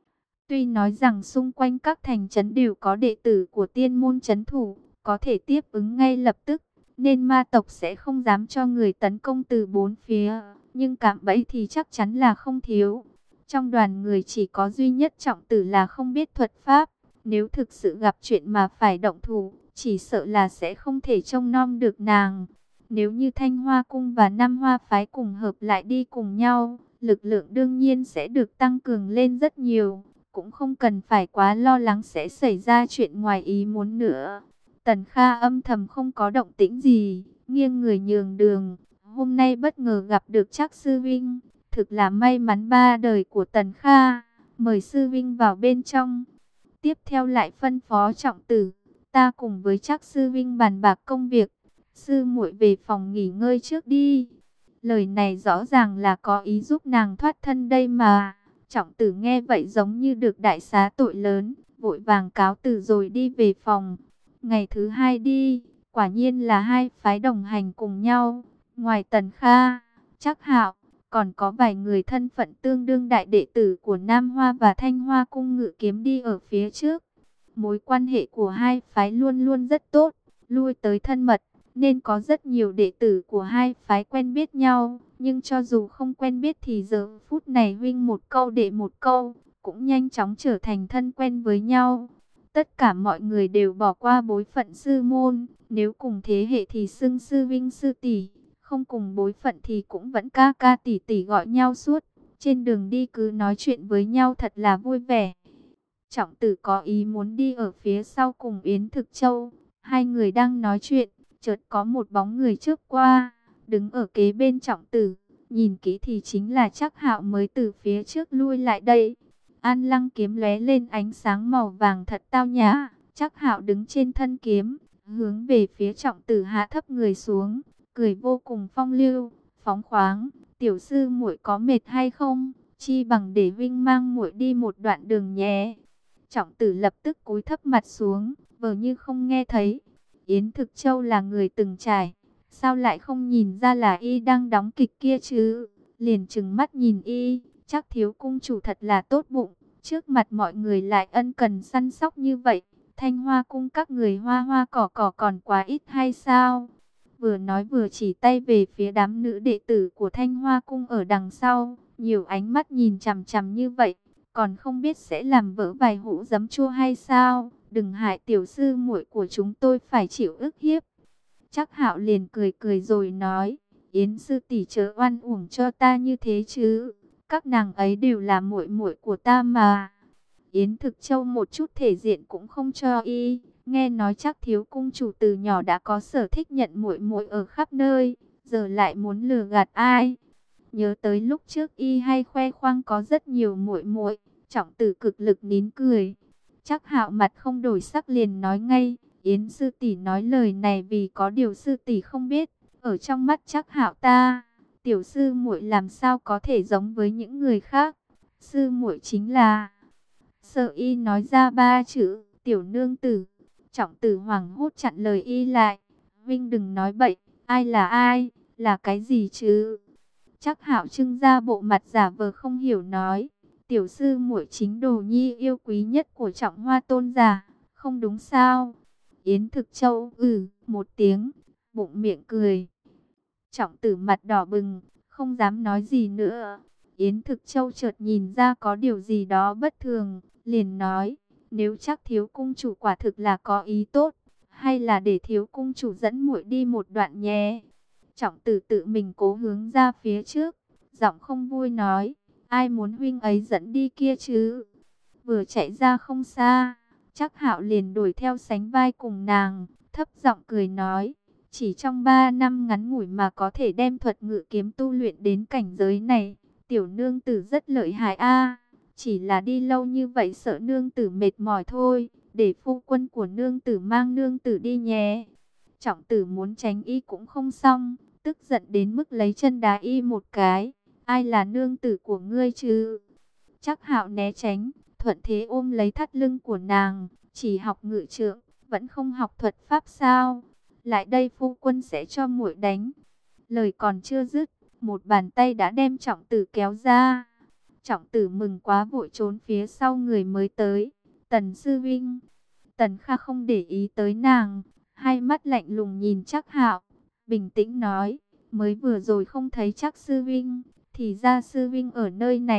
Tuy nói rằng xung quanh các thành trấn đều có đệ tử của tiên môn trấn thủ, có thể tiếp ứng ngay lập tức, nên ma tộc sẽ không dám cho người tấn công từ bốn phía, nhưng cạm bẫy thì chắc chắn là không thiếu. Trong đoàn người chỉ có duy nhất Trọng Tử là không biết thuật pháp, Nếu thực sự gặp chuyện mà phải động thủ, chỉ sợ là sẽ không thể trông nom được nàng. Nếu như Thanh Hoa Cung và Nam Hoa Phái cùng hợp lại đi cùng nhau, lực lượng đương nhiên sẽ được tăng cường lên rất nhiều. Cũng không cần phải quá lo lắng sẽ xảy ra chuyện ngoài ý muốn nữa. Tần Kha âm thầm không có động tĩnh gì, nghiêng người nhường đường. Hôm nay bất ngờ gặp được Trác sư vinh, thực là may mắn ba đời của Tần Kha. Mời sư vinh vào bên trong. Tiếp theo lại phân phó Trọng Tử, ta cùng với Trác sư vinh bàn bạc công việc. Sư muội về phòng nghỉ ngơi trước đi. Lời này rõ ràng là có ý giúp nàng thoát thân đây mà. Trọng Tử nghe vậy giống như được đại xá tội lớn, vội vàng cáo từ rồi đi về phòng. Ngày thứ hai đi, quả nhiên là hai phái đồng hành cùng nhau. Ngoài Tần Kha, Trác Hạo, còn có vài người thân phận tương đương đại đệ tử của Nam Hoa và Thanh Hoa Cung Ngự Kiếm đi ở phía trước. Mối quan hệ của hai phái luôn luôn rất tốt, lui tới thân mật, nên có rất nhiều đệ tử của hai phái quen biết nhau. Nhưng cho dù không quen biết thì giờ phút này huynh một câu đệ một câu, cũng nhanh chóng trở thành thân quen với nhau. Tất cả mọi người đều bỏ qua bối phận sư môn, nếu cùng thế hệ thì xưng sư vinh sư tỷ, không cùng bối phận thì cũng vẫn ca ca tỷ tỷ gọi nhau suốt. Trên đường đi cứ nói chuyện với nhau thật là vui vẻ. Trọng Tử có ý muốn đi ở phía sau cùng Yến Thực Châu. Hai người đang nói chuyện, chợt có một bóng người trước qua, đứng ở kế bên Trọng Tử. Nhìn kỹ thì chính là Trác Hạo mới từ phía trước lui lại đây. An Lăng kiếm lóe lên ánh sáng màu vàng thật tao nhã. Trác Hạo đứng trên thân kiếm, hướng về phía Trọng Tử hạ thấp người xuống, cười vô cùng phong lưu, phóng khoáng. Tiểu sư muội có mệt hay không? Chi bằng để Vinh mang muội đi một đoạn đường nhé. Trọng Tử lập tức cúi thấp mặt xuống, vờ như không nghe thấy. Yến Thực Châu là người từng trải, sao lại không nhìn ra là y đang đóng kịch kia chứ? Liền trừng mắt nhìn y, chắc thiếu cung chủ thật là tốt bụng, trước mặt mọi người lại ân cần săn sóc như vậy. Thanh Hoa Cung các người hoa hoa cỏ cỏ còn quá ít hay sao? Vừa nói vừa chỉ tay về phía đám nữ đệ tử của Thanh Hoa Cung ở đằng sau, nhiều ánh mắt nhìn chằm chằm như vậy, còn không biết sẽ làm vỡ vài hũ giấm chua hay sao? Đừng hại tiểu sư muội của chúng tôi phải chịu ức hiếp. Trác Hạo liền cười cười rồi nói, Yến sư tỷ chớ oan uổng cho ta như thế chứ, các nàng ấy đều là muội muội của ta mà. Yến Thực Châu một chút thể diện cũng không cho y, nghe nói chắc thiếu cung chủ từ nhỏ đã có sở thích nhận muội muội ở khắp nơi, giờ lại muốn lừa gạt ai? Nhớ tới lúc trước y hay khoe khoang có rất nhiều muội muội, Trọng Tử cực lực nín cười. Trác Hạo mặt không đổi sắc liền nói ngay, Yến sư tỷ nói lời này vì có điều sư tỷ không biết, ở trong mắt Trác Hạo ta, tiểu sư muội làm sao có thể giống với những người khác? Sư muội chính là... Sợ y nói ra ba chữ, tiểu nương tử. Trọng Tử hoảng hốt chặn lời y lại. Vinh đừng nói bậy, ai là ai, là cái gì chứ? Trác Hạo trưng ra bộ mặt giả vờ không hiểu nói, tiểu sư muội chính đồ nhi yêu quý nhất của Trọng Hoa tôn giả, không đúng sao? Yến Thực Châu ừ một tiếng, bụng miệng cười. Trọng Tử mặt đỏ bừng, không dám nói gì nữa. Yến Thực Châu chợt nhìn ra có điều gì đó bất thường, liền nói, nếu chắc thiếu cung chủ quả thực là có ý tốt, hay là để thiếu cung chủ dẫn muội đi một đoạn nhé. Trọng Tử tự mình cố hướng ra phía trước, giọng không vui nói, ai muốn huynh ấy dẫn đi kia chứ? Vừa chạy ra không xa, Trác Hạo liền đuổi theo sánh vai cùng nàng, thấp giọng cười nói, chỉ trong ba năm ngắn ngủi mà có thể đem thuật ngự kiếm tu luyện đến cảnh giới này, tiểu nương tử rất lợi hại a. Chỉ là đi lâu như vậy sợ nương tử mệt mỏi thôi, để phu quân của nương tử mang nương tử đi nhé. Trọng Tử muốn tránh y cũng không xong, tức giận đến mức lấy chân đá y một cái. Ai là nương tử của ngươi chứ? Trác Hạo né tránh, thuận thế ôm lấy thắt lưng của nàng, chỉ học ngự trượng, vẫn không học thuật pháp sao? Lại đây phu quân sẽ cho muội đánh. Lời còn chưa dứt, một bàn tay đã đem Trọng Tử kéo ra. Trọng Tử mừng quá vội trốn phía sau người mới tới. Tần sư vinh. Tần Kha không để ý tới nàng, hai mắt lạnh lùng nhìn Trác Hạo, bình tĩnh nói, mới vừa rồi không thấy Trác sư vinh, thì ra sư vinh ở nơi này,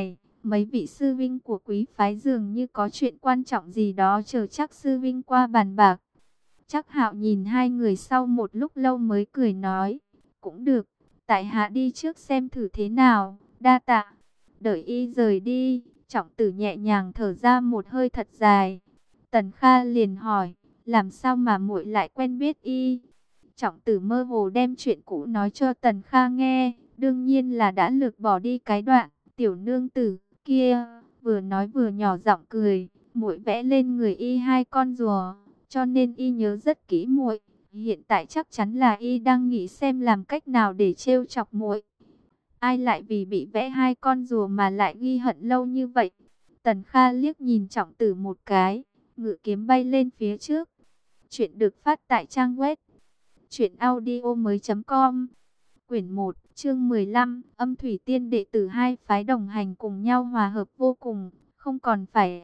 Mấy vị sư vinh của quý phái dường như có chuyện quan trọng gì đó chờ chắc sư vinh qua bàn bạc. Chắc Hạo nhìn hai người sau một lúc lâu mới cười nói, cũng được, tại hạ đi trước xem thử thế nào, đa tạ. Đợi y rời đi, Trọng Tử nhẹ nhàng thở ra một hơi thật dài. Tần Kha liền hỏi, làm sao mà muội lại quen biết y? Trọng Tử mơ hồ đem chuyện cũ nói cho Tần Kha nghe, đương nhiên là đã lược bỏ đi cái đoạn tiểu nương tử kia, vừa nói vừa nhỏ giọng cười, muội vẽ lên người y hai con rùa, cho nên y nhớ rất kỹ muội. Hiện tại chắc chắn là y đang nghĩ xem làm cách nào để trêu chọc muội. Ai lại vì bị vẽ hai con rùa mà lại ghi hận lâu như vậy? Tần Kha liếc nhìn Trọng Tử một cái, ngự kiếm bay lên phía trước. Chuyện được phát tại trang web truyện audio mới chấm com. Quyển một, chương mười lăm, Âm Thủy Tiên đệ tử hai phái đồng hành cùng nhau hòa hợp vô cùng, không còn phải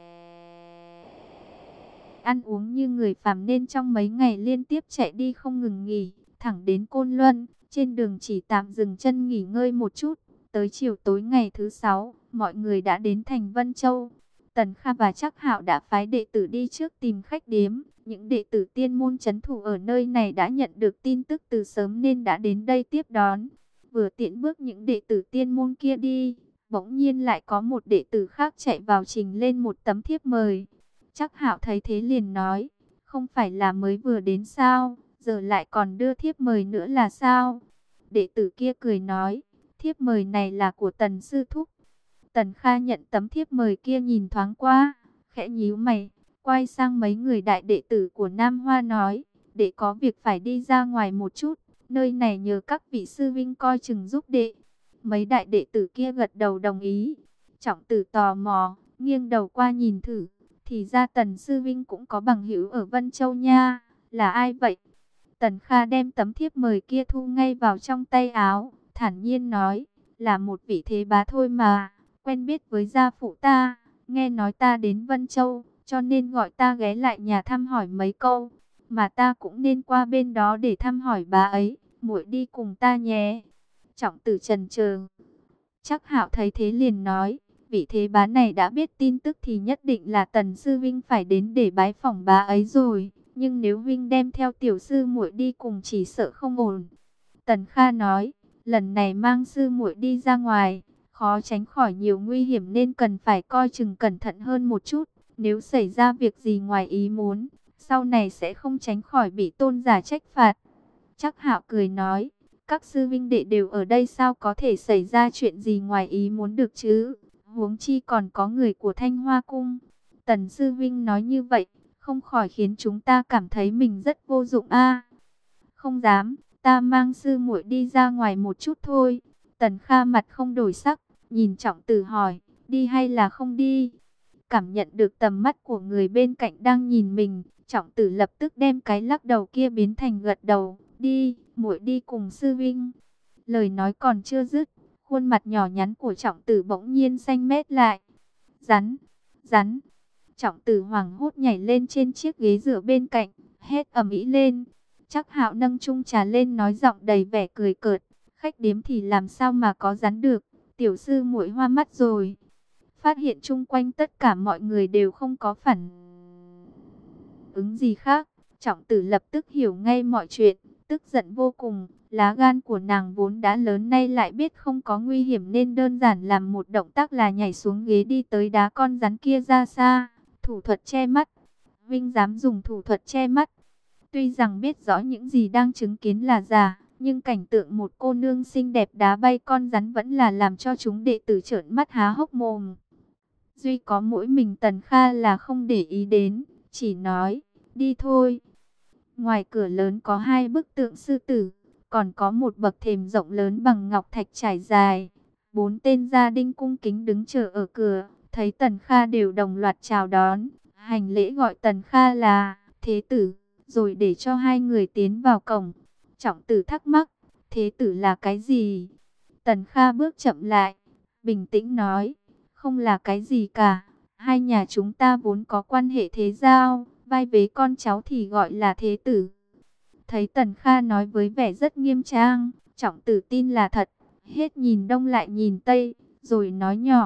ăn uống như người phàm nên trong mấy ngày liên tiếp chạy đi không ngừng nghỉ, thẳng đến Côn Luân, trên đường chỉ tạm dừng chân nghỉ ngơi một chút. Tới chiều tối ngày thứ sáu, mọi người đã đến thành Vân Châu. Tần Kha và Trác Hạo đã phái đệ tử đi trước tìm khách điếm. Những đệ tử tiên môn trấn thủ ở nơi này đã nhận được tin tức từ sớm nên đã đến đây tiếp đón. Vừa tiễn bước những đệ tử tiên môn kia đi, bỗng nhiên lại có một đệ tử khác chạy vào trình lên một tấm thiếp mời. Trác Hạo thấy thế liền nói, không phải là mới vừa đến sao, giờ lại còn đưa thiếp mời nữa là sao? Đệ tử kia cười nói, thiếp mời này là của Tần sư thúc. Tần Kha nhận tấm thiếp mời kia nhìn thoáng qua, khẽ nhíu mày, quay sang mấy người đại đệ tử của Nam Hoa nói, đệ có việc phải đi ra ngoài một chút, nơi này nhờ các vị sư vinh coi chừng giúp đệ. Mấy đại đệ tử kia gật đầu đồng ý. Trọng Tử tò mò, nghiêng đầu qua nhìn thử, thì ra Tần sư vinh cũng có bằng hữu ở Vân Châu nha, là ai vậy? Tần Kha đem tấm thiếp mời kia thu ngay vào trong tay áo, thản nhiên nói, là một vị thế bá thôi mà, quen biết với gia phụ ta, nghe nói ta đến Vân Châu, cho nên gọi ta ghé lại nhà thăm hỏi mấy câu, mà ta cũng nên qua bên đó để thăm hỏi bà ấy, muội đi cùng ta nhé. Trọng Tử chần chờ. Trác Hạo thấy thế liền nói, vị thế bá này đã biết tin tức thì nhất định là Tần sư vinh phải đến để bái phỏng bà ấy rồi, nhưng nếu vinh đem theo tiểu sư muội đi cùng chỉ sợ không ổn. Tần Kha nói, lần này mang sư muội đi ra ngoài, khó tránh khỏi nhiều nguy hiểm nên cần phải coi chừng cẩn thận hơn một chút. Nếu xảy ra việc gì ngoài ý muốn, sau này sẽ không tránh khỏi bị tôn giả trách phạt. Trác Hạo cười nói, các sư vinh đệ đều ở đây sao có thể xảy ra chuyện gì ngoài ý muốn được chứ? Huống chi còn có người của Thanh Hoa Cung. Tần sư vinh nói như vậy, không khỏi khiến chúng ta cảm thấy mình rất vô dụng a. Không dám, ta mang sư muội đi ra ngoài một chút thôi. Tần Kha mặt không đổi sắc, nhìn Trọng Tử hỏi, đi hay là không đi? Cảm nhận được tầm mắt của người bên cạnh đang nhìn mình, Trọng Tử lập tức đem cái lắc đầu kia biến thành gật đầu, đi, muội đi cùng sư vinh. Lời nói còn chưa dứt, khuôn mặt nhỏ nhắn của Trọng Tử bỗng nhiên xanh mét lại. Rắn, rắn. Trọng Tử hoảng hốt nhảy lên trên chiếc ghế dựa bên cạnh, hét ầm ĩ lên. Trác Hạo nâng chung trà lên nói giọng đầy vẻ cười cợt, khách điếm thì làm sao mà có rắn được, tiểu sư muội hoa mắt rồi. Phát hiện chung quanh tất cả mọi người đều không có phản ứng gì khác, Trọng Tử lập tức hiểu ngay mọi chuyện, tức giận vô cùng. Lá gan của nàng vốn đã lớn nay lại biết không có nguy hiểm nên đơn giản làm một động tác là nhảy xuống ghế đi tới đá con rắn kia ra xa. Thủ thuật che mắt. Vinh dám dùng thủ thuật che mắt. Tuy rằng biết rõ những gì đang chứng kiến là giả, nhưng cảnh tượng một cô nương xinh đẹp đá bay con rắn vẫn là làm cho chúng đệ tử trợn mắt há hốc mồm. Duy có mỗi mình Tần Kha là không để ý đến, chỉ nói, đi thôi. Ngoài cửa lớn có hai bức tượng sư tử, còn có một bậc thềm rộng lớn bằng ngọc thạch trải dài. Bốn tên gia đinh cung kính đứng chờ ở cửa, thấy Tần Kha đều đồng loạt chào đón, hành lễ gọi Tần Kha là thế tử, rồi để cho hai người tiến vào cổng. Trọng Tử thắc mắc, thế tử là cái gì? Tần Kha bước chậm lại, bình tĩnh nói, không là cái gì cả. Hai nhà chúng ta vốn có quan hệ thế giao, vai vế con cháu thì gọi là thế tử. Thấy Tần Kha nói với vẻ rất nghiêm trang, Trọng Tử tin là thật, hết nhìn đông lại nhìn tây, rồi nói nhỏ,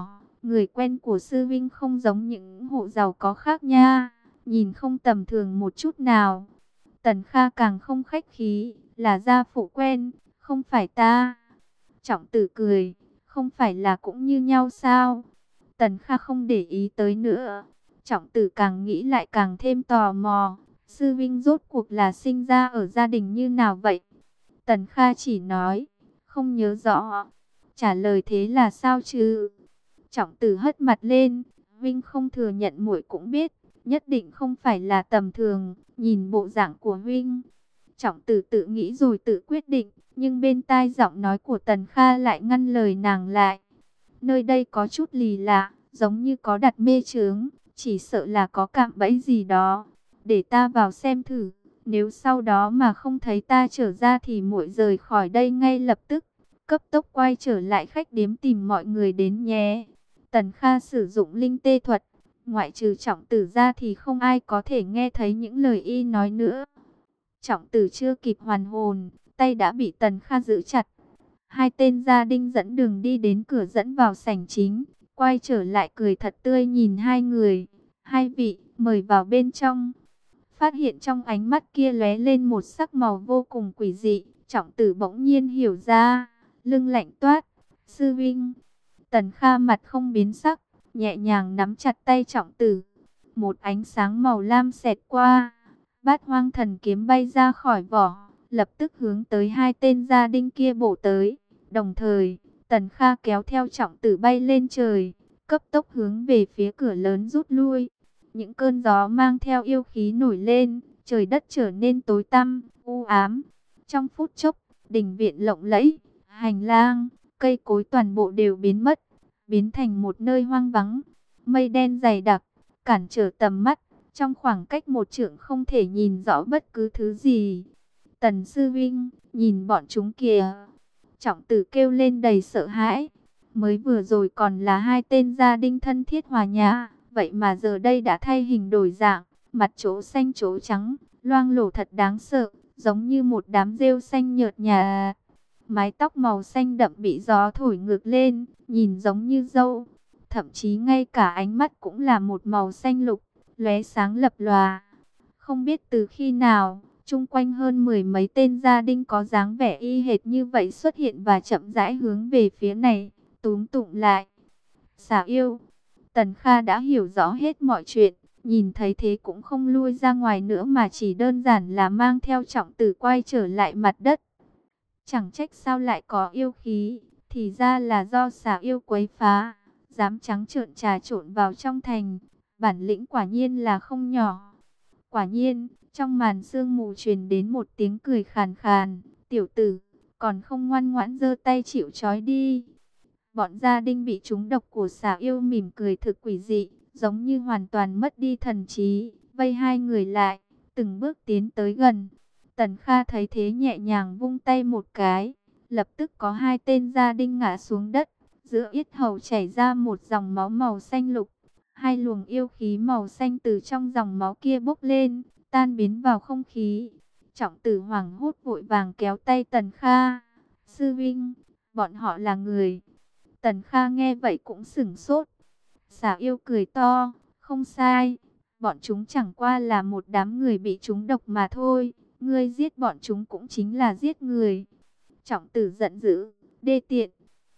Người quen của sư vinh không giống những hộ giàu có khác nha, nhìn không tầm thường một chút nào. Tần Kha càng không khách khí, là gia phụ quen, không phải ta. Trọng Tử cười, không phải là cũng như nhau sao? Tần Kha không để ý tới nữa. Trọng Tử càng nghĩ lại càng thêm tò mò, sư vinh rốt cuộc là sinh ra ở gia đình như nào vậy? Tần Kha chỉ nói, không nhớ rõ. Trả lời thế là sao chứ? Trọng Tử hất mặt lên, Vinh không thừa nhận muội cũng biết, nhất định không phải là tầm thường, nhìn bộ dạng của Vinh. Trọng Tử tự nghĩ rồi tự quyết định, nhưng bên tai giọng nói của Tần Kha lại ngăn lời nàng lại. Nơi đây có chút lì lạ, giống như có đặt mê chướng, chỉ sợ là có cạm bẫy gì đó. Để ta vào xem thử, nếu sau đó mà không thấy ta trở ra thì muội rời khỏi đây ngay lập tức. Cấp tốc quay trở lại khách điếm tìm mọi người đến nhé. Tần Kha sử dụng linh tê thuật, ngoại trừ Trọng Tử ra thì không ai có thể nghe thấy những lời y nói nữa. Trọng Tử chưa kịp hoàn hồn, tay đã bị Tần Kha giữ chặt. Hai tên gia đinh dẫn đường đi đến cửa dẫn vào sảnh chính, quay trở lại cười thật tươi nhìn hai người. Hai vị, mời vào bên trong. Phát hiện trong ánh mắt kia lóe lên một sắc màu vô cùng quỷ dị, Trọng Tử bỗng nhiên hiểu ra, lưng lạnh toát. Sư Vinh. Tần Kha mặt không biến sắc, nhẹ nhàng nắm chặt tay Trọng Tử. Một ánh sáng màu lam xẹt qua, Bát Hoang Thần kiếm bay ra khỏi vỏ, lập tức hướng tới hai tên gia đinh kia bổ tới. Đồng thời, Tần Kha kéo theo Trọng Tử bay lên trời, cấp tốc hướng về phía cửa lớn rút lui. Những cơn gió mang theo yêu khí nổi lên, trời đất trở nên tối tăm, u ám. Trong phút chốc, đình viện lộng lẫy, hành lang, cây cối toàn bộ đều biến mất, biến thành một nơi hoang vắng. Mây đen dày đặc, cản trở tầm mắt, trong khoảng cách một trượng không thể nhìn rõ bất cứ thứ gì. Tần Sư Vinh, nhìn bọn chúng kìa. Trọng Tử kêu lên đầy sợ hãi. Mới vừa rồi còn là hai tên gia đinh thân thiết hòa nhã, vậy mà giờ đây đã thay hình đổi dạng, mặt chỗ xanh chỗ trắng, loang lổ thật đáng sợ, giống như một đám rêu xanh nhợt nhạt. Mái tóc màu xanh đậm bị gió thổi ngược lên, nhìn giống như dâu. Thậm chí ngay cả ánh mắt cũng là một màu xanh lục, lóe sáng lập lòa. Không biết từ khi nào, chung quanh hơn mười mấy tên gia đinh có dáng vẻ y hệt như vậy xuất hiện và chậm rãi hướng về phía này, túm tụm lại. Xà yêu. Tần Kha đã hiểu rõ hết mọi chuyện, nhìn thấy thế cũng không lui ra ngoài nữa mà chỉ đơn giản là mang theo Trọng Tử quay trở lại mặt đất. Chẳng trách sao lại có yêu khí, thì ra là do xà yêu quấy phá, dám trắng trợn trà trộn vào trong thành, bản lĩnh quả nhiên là không nhỏ. Quả nhiên, trong màn sương mù truyền đến một tiếng cười khàn khàn, tiểu tử, còn không ngoan ngoãn giơ tay chịu trói đi. Bọn gia đinh bị trúng độc của xà yêu mỉm cười thực quỷ dị, giống như hoàn toàn mất đi thần trí, vây hai người lại, từng bước tiến tới gần. Tần Kha thấy thế nhẹ nhàng vung tay một cái, lập tức có hai tên gia đinh ngã xuống đất, giữa yết hầu chảy ra một dòng máu màu xanh lục. Hai luồng yêu khí màu xanh từ trong dòng máu kia bốc lên, tan biến vào không khí. Trọng Tử hoảng hốt vội vàng kéo tay Tần Kha. Sư Vinh, bọn họ là người. Tần Kha nghe vậy cũng sửng sốt. Xà yêu cười to, không sai. Bọn chúng chẳng qua là một đám người bị trúng độc mà thôi. Ngươi giết bọn chúng cũng chính là giết người. Trọng Tử giận dữ, đê tiện.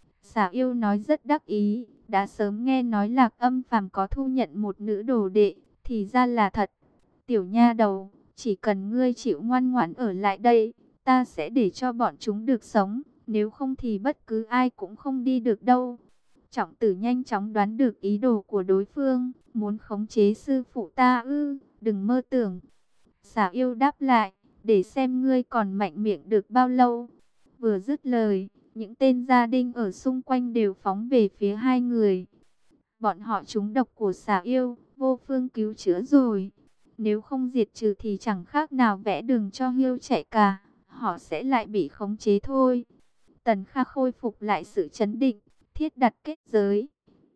Xà yêu nói rất đắc ý. Đã sớm nghe nói Lạc Âm Phàm có thu nhận một nữ đồ đệ, thì ra là thật. Tiểu nha đầu, chỉ cần ngươi chịu ngoan ngoãn ở lại đây, ta sẽ để cho bọn chúng được sống, nếu không thì bất cứ ai cũng không đi được đâu. Trọng Tử nhanh chóng đoán được ý đồ của đối phương, muốn khống chế sư phụ ta ư, đừng mơ tưởng. Xà yêu đáp lại, để xem ngươi còn mạnh miệng được bao lâu. Vừa dứt lời, những tên gia đinh ở xung quanh đều phóng về phía hai người. Bọn họ trúng độc của xà yêu, vô phương cứu chữa rồi. Nếu không diệt trừ thì chẳng khác nào vẽ đường cho hươu chạy cả. Họ sẽ lại bị khống chế thôi. Tần Kha khôi phục lại sự chấn định, thiết đặt kết giới.